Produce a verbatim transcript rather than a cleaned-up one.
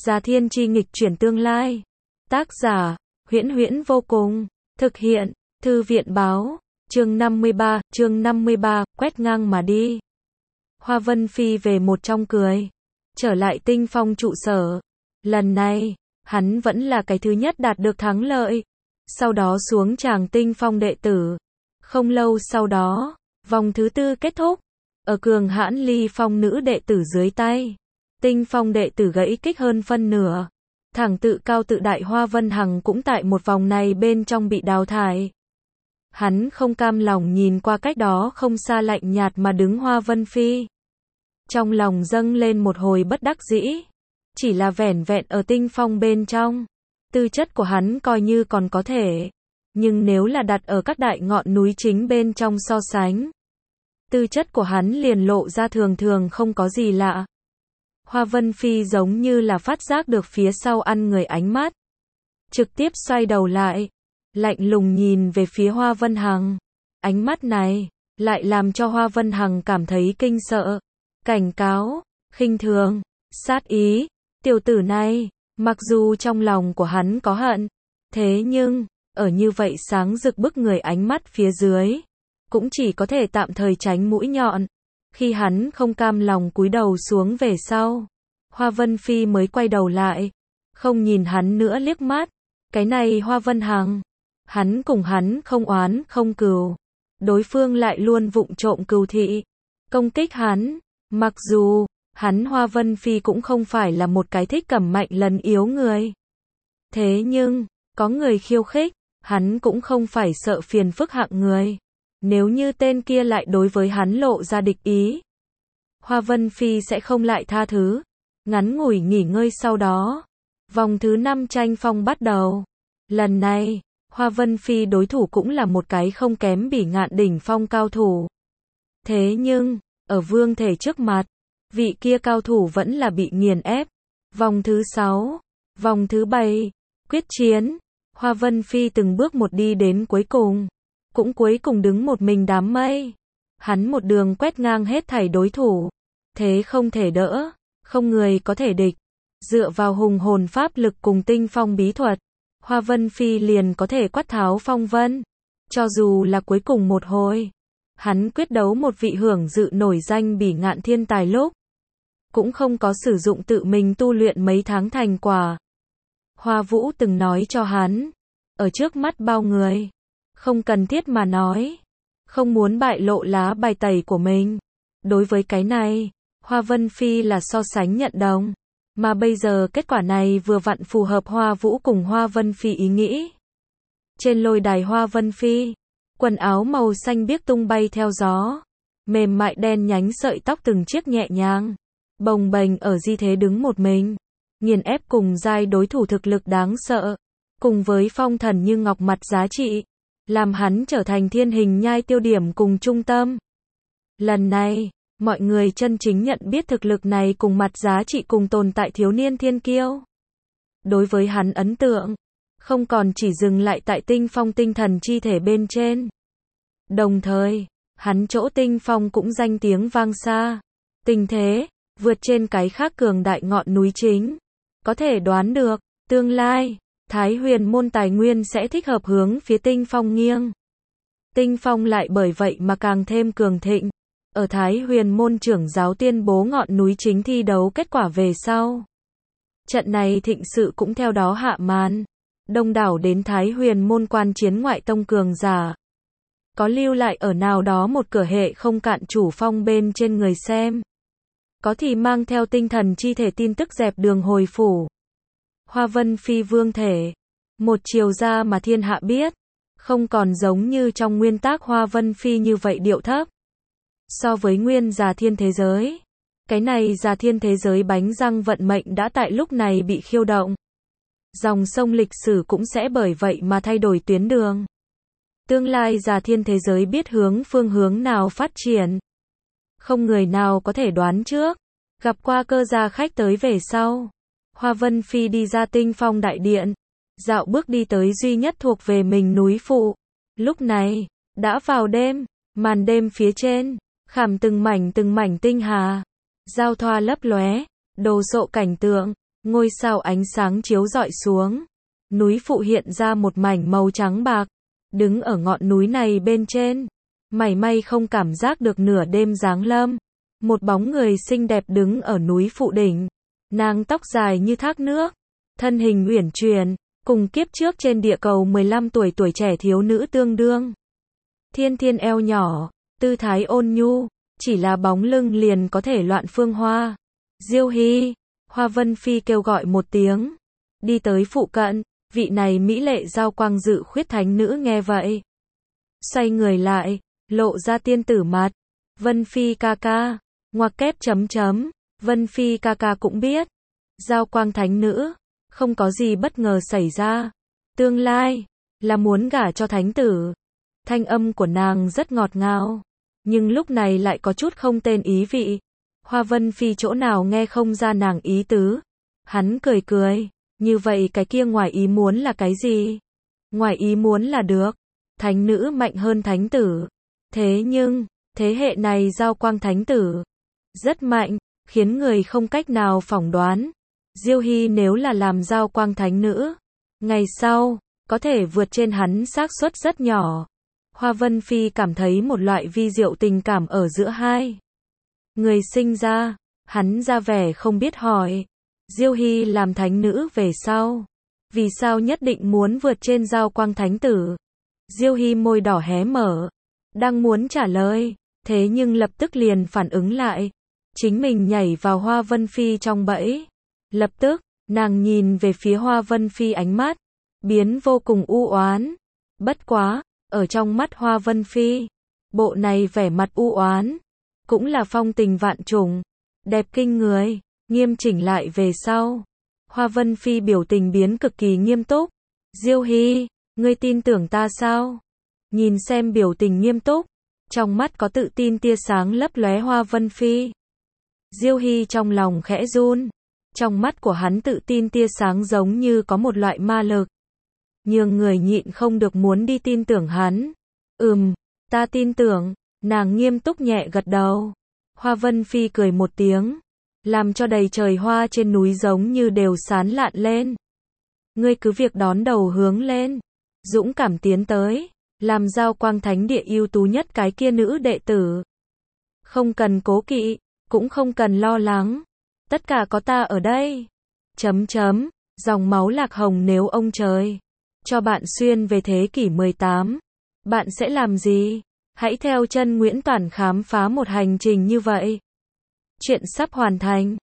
Già Thiên Chi nghịch chuyển tương lai. Tác giả, Huyễn Huyễn vô cùng. Thực hiện, Thư viện báo. Chương năm mươi ba, chương năm mươi ba, quét ngang mà đi. Hoa Vân Phi về một trong cười. Trở lại Tinh Phong trụ sở. Lần này, hắn vẫn là cái thứ nhất đạt được thắng lợi. Sau đó xuống tràng Tinh Phong đệ tử. Không lâu sau đó, vòng thứ tư kết thúc. Ở cường hãn ly phong nữ đệ tử dưới tay. Tinh Phong đệ tử gãy kích hơn phân nửa. Thẳng tự cao tự đại Hoa Vân Hằng cũng tại một vòng này bên trong bị đào thải. Hắn không cam lòng nhìn qua cách đó không xa lạnh nhạt mà đứng Hoa Vân Phi. Trong lòng dâng lên một hồi bất đắc dĩ. Chỉ là vẻn vẹn ở Tinh Phong bên trong. Tư chất của hắn coi như còn có thể. Nhưng nếu là đặt ở các đại ngọn núi chính bên trong so sánh. Tư chất của hắn liền lộ ra thường thường không có gì lạ. Hoa Vân Phi giống như là phát giác được phía sau ăn người ánh mắt. Trực tiếp xoay đầu lại. Lạnh lùng nhìn về phía Hoa Vân Hằng. Ánh mắt này, lại làm cho Hoa Vân Hằng cảm thấy kinh sợ. Cảnh cáo, khinh thường, sát ý. Tiểu tử này, mặc dù trong lòng của hắn có hận. Thế nhưng, ở như vậy sáng rực bức người ánh mắt phía dưới. Cũng chỉ có thể tạm thời tránh mũi nhọn. Khi hắn không cam lòng cúi đầu xuống về sau. Hoa Vân Phi mới quay đầu lại. Không nhìn hắn nữa liếc mắt. Cái này Hoa Vân Hằng. Hắn cùng hắn không oán không cừu. Đối phương lại luôn vụng trộm cừu thị. Công kích hắn. Mặc dù, hắn Hoa Vân Phi cũng không phải là một cái thích cầm mạnh lần yếu người. Thế nhưng, có người khiêu khích. Hắn cũng không phải sợ phiền phức hạng người. Nếu như tên kia lại đối với hắn lộ ra địch ý. Hoa Vân Phi sẽ không lại tha thứ. Ngắn ngủi nghỉ ngơi sau đó. Vòng thứ năm tranh phong bắt đầu. Lần này, Hoa Vân Phi đối thủ cũng là một cái không kém Bỉ Ngạn đỉnh phong cao thủ. Thế nhưng, ở vương thể trước mặt, vị kia cao thủ vẫn là bị nghiền ép. Vòng thứ sáu, vòng thứ bảy, quyết chiến. Hoa Vân Phi từng bước một đi đến cuối cùng. Cũng cuối cùng đứng một mình đám mây. Hắn một đường quét ngang hết thảy đối thủ. Thế không thể đỡ. Không người có thể địch. Dựa vào hùng hồn pháp lực cùng tinh phong bí thuật. Hoa Vân Phi liền có thể quát tháo phong vân. Cho dù là cuối cùng một hồi. Hắn quyết đấu một vị hưởng dự nổi danh Bỉ Ngạn thiên tài lúc. Cũng không có sử dụng tự mình tu luyện mấy tháng thành quả. Hoa Vũ từng nói cho hắn. Ở trước mắt bao người. Không cần thiết mà nói. Không muốn bại lộ lá bài tẩy của mình. Đối với cái này, Hoa Vân Phi là so sánh nhận đồng. Mà bây giờ kết quả này vừa vặn phù hợp Hoa Vũ cùng Hoa Vân Phi ý nghĩ. Trên lôi đài Hoa Vân Phi, quần áo màu xanh biếc tung bay theo gió. Mềm mại đen nhánh sợi tóc từng chiếc nhẹ nhàng. Bồng bềnh ở di thế đứng một mình. Nghiền ép cùng giai đối thủ thực lực đáng sợ. Cùng với phong thần như ngọc mặt giá trị. Làm hắn trở thành thiên hình nhai tiêu điểm cùng trung tâm. Lần này, mọi người chân chính nhận biết thực lực này cùng mặt giá trị cùng tồn tại thiếu niên thiên kiêu. Đối với hắn ấn tượng, không còn chỉ dừng lại tại tinh phong tinh thần chi thể bên trên. Đồng thời, hắn chỗ tinh phong cũng danh tiếng vang xa. Tình thế, vượt trên cái khác cường đại ngọn núi chính. Có thể đoán được, tương lai, Thái Huyền môn tài nguyên sẽ thích hợp hướng phía Tinh Phong nghiêng. Tinh Phong lại bởi vậy mà càng thêm cường thịnh. Ở Thái Huyền môn trưởng giáo tuyên bố ngọn núi chính thi đấu kết quả về sau. Trận này thịnh sự cũng theo đó hạ màn. Đông đảo đến Thái Huyền môn quan chiến ngoại tông cường giả. Có lưu lại ở nào đó một cửa hệ không cạn chủ phong bên trên người xem. Có thì mang theo tinh thần chi thể tin tức dẹp đường hồi phủ. Hoa Vân Phi vương thể. Một chiều ra mà thiên hạ biết. Không còn giống như trong nguyên tác Hoa Vân Phi như vậy điệu thấp. So với nguyên Già Thiên thế giới. Cái này Già Thiên thế giới bánh răng vận mệnh đã tại lúc này bị khiêu động. Dòng sông lịch sử cũng sẽ bởi vậy mà thay đổi tuyến đường. Tương lai Già Thiên thế giới biết hướng phương hướng nào phát triển. Không người nào có thể đoán trước. Gặp qua cơ gia khách tới về sau. Hoa Vân Phi đi ra tinh phong đại điện. Dạo bước đi tới duy nhất thuộc về mình núi phụ. Lúc này, đã vào đêm. Màn đêm phía trên. Khảm từng mảnh từng mảnh tinh hà. Giao thoa lấp lóe. Đồ sộ cảnh tượng. Ngôi sao ánh sáng chiếu rọi xuống. Núi phụ hiện ra một mảnh màu trắng bạc. Đứng ở ngọn núi này bên trên. Mảy may không cảm giác được nửa đêm giáng lâm. Một bóng người xinh đẹp đứng ở núi phụ đỉnh. Nàng tóc dài như thác nước. Thân hình uyển chuyển. Cùng kiếp trước trên địa cầu mười lăm tuổi tuổi trẻ thiếu nữ tương đương. Thiên thiên eo nhỏ. Tư thái ôn nhu. Chỉ là bóng lưng liền có thể loạn phương hoa. Diêu Hy. Hoa Vân Phi kêu gọi một tiếng. Đi tới phụ cận. Vị này mỹ lệ giao quang dự khuyết thánh nữ nghe vậy. Xoay người lại. Lộ ra tiên tử mặt. Vân Phi ca ca. Ngoặc kép chấm chấm. Vân Phi ca ca cũng biết. Giao quang thánh nữ. Không có gì bất ngờ xảy ra. Tương lai. Là muốn gả cho thánh tử. Thanh âm của nàng rất ngọt ngào. Nhưng lúc này lại có chút không tên ý vị. Hoa Vân Phi chỗ nào nghe không ra nàng ý tứ. Hắn cười cười. Như vậy cái kia ngoài ý muốn là cái gì? Ngoài ý muốn là được. Thánh nữ mạnh hơn thánh tử. Thế nhưng, thế hệ này giao quang thánh tử. Rất mạnh, khiến người không cách nào phỏng đoán. Diêu Hy nếu là làm giao quang thánh nữ. Ngày sau, có thể vượt trên hắn xác suất rất nhỏ. Hoa Vân Phi cảm thấy một loại vi diệu tình cảm ở giữa hai. Người sinh ra, hắn ra vẻ không biết hỏi. Diêu Hy làm thánh nữ về sau. Vì sao nhất định muốn vượt trên giao quang thánh tử? Diêu Hy môi đỏ hé mở. Đang muốn trả lời. Thế nhưng lập tức liền phản ứng lại. Chính mình nhảy vào Hoa Vân Phi trong bẫy. Lập tức, nàng nhìn về phía Hoa Vân Phi ánh mắt. Biến vô cùng u oán. Bất quá, ở trong mắt Hoa Vân Phi. Bộ này vẻ mặt u oán. Cũng là phong tình vạn trùng. Đẹp kinh người. Nghiêm chỉnh lại về sau. Hoa Vân Phi biểu tình biến cực kỳ nghiêm túc. Diêu Hy, ngươi tin tưởng ta sao? Nhìn xem biểu tình nghiêm túc. Trong mắt có tự tin tia sáng lấp lóe Hoa Vân Phi. Diêu Hy trong lòng khẽ run. Trong mắt của hắn tự tin tia sáng giống như có một loại ma lực. Nhưng người nhịn không được muốn đi tin tưởng hắn. Ừm, ta tin tưởng. Nàng nghiêm túc nhẹ gật đầu. Hoa Vân Phi cười một tiếng. Làm cho đầy trời hoa trên núi giống như đều sán lạn lên. Ngươi cứ việc đón đầu hướng lên. Dũng cảm tiến tới. Làm giao quang thánh địa ưu tú nhất cái kia nữ đệ tử. Không cần cố kỵ. Cũng không cần lo lắng. Tất cả có ta ở đây. Chấm chấm. Dòng máu lạc hồng nếu ông trời cho bạn xuyên về thế kỷ mười tám. Bạn sẽ làm gì? Hãy theo chân Nguyễn Toản khám phá một hành trình như vậy. Chuyện sắp hoàn thành.